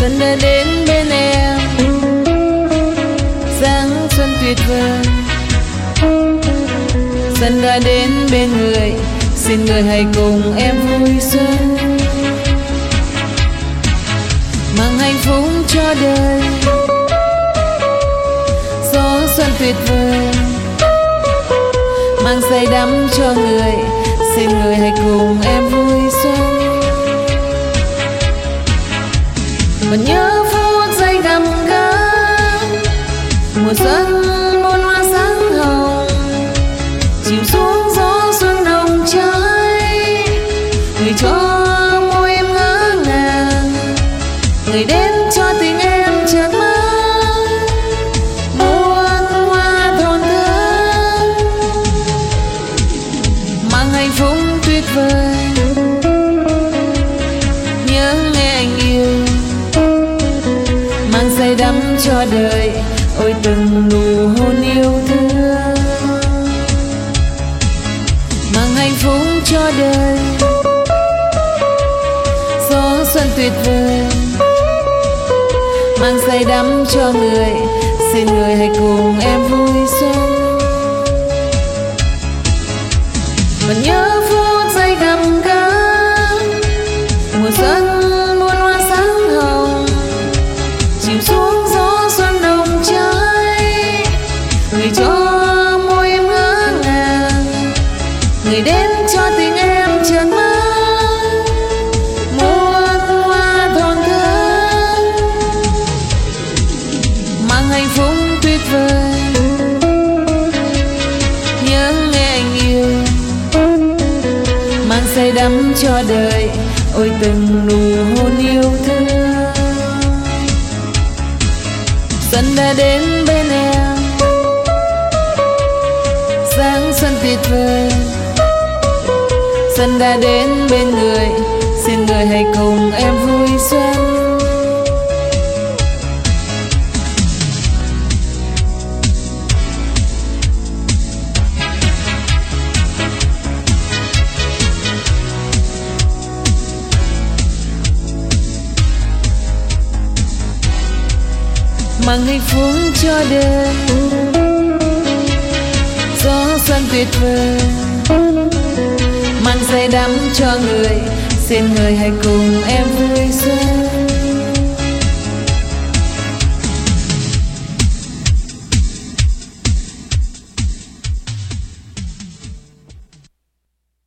Xuân đã đến bên em, sáng xuân tuyệt vời. Xuân đã đến bên người, xin người hãy cùng em vui xuân, mang hạnh phúc cho đời. Gió xuân tuyệt vời, mang say đắm cho người, xin người hãy cùng em vui xuân. Còn nhớ phút giây gặp gỡ, mùa xuân muôn hoa sáng hồng, chìm xuống gió xuân nồng cháy. Người cho môi em ngỡ ngàng, người đến cho tình em chợt mang muôn hoa thôn thơm, mang hạnh phúc tuyệt vời. Nhớ nghe anh yêu, mang say đắm cho đời, ôi từng nụ hôn yêu thương, mang hạnh phúc cho đời. Gió xuân tuyệt vời, mang say đắm cho người, xin người hãy cùng em vui xuân. Còn nhớ phút giây gặp gỡ, mùa xuân muôn hoa sáng hồng, chìm xuống gió xuân nồng cháy. Người cho môi em ngỡ ngàng, người đến cho tình em chợt mang muôn hoa thôn thơm, mang hạnh phúc tuyệt vời. Nhớ nghe anh yêu, mang say đắm cho đời, ôi từng nụ hôn yêu thương. Xuân đã đến bên em, sáng xuân tuyệt vời. Xuân đã đến bên người, xin người hãy cùng em vui xuân. Mang hạnh phúc cho đời, gió xuân tuyệt vời, mang say đắm cho người, xin người hãy cùng em vui xuân.